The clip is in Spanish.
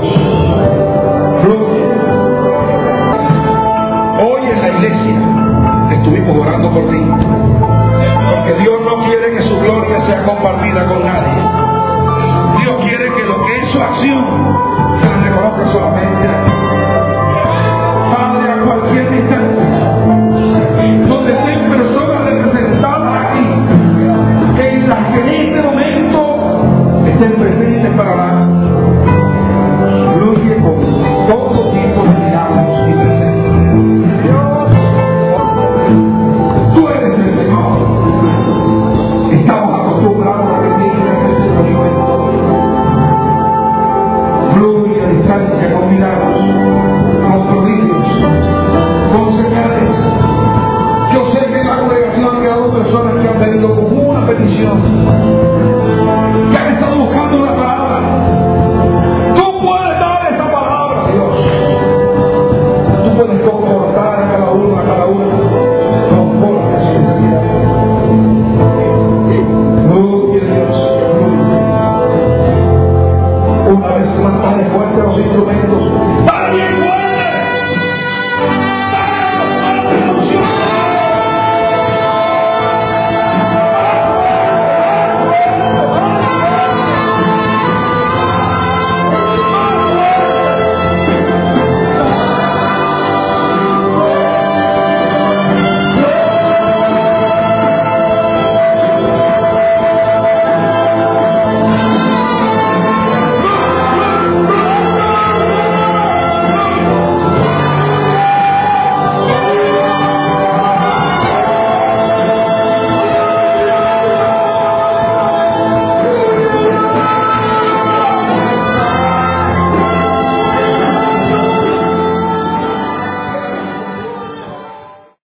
Dios. Fluye. Hoy en la iglesia estuvimos orando por ti, porque Dios no quiere que su gloria sea compartida con nadie. Dios quiere que lo que es su acción se le reconozca solamente a Él. Padre, a cualquier distancia,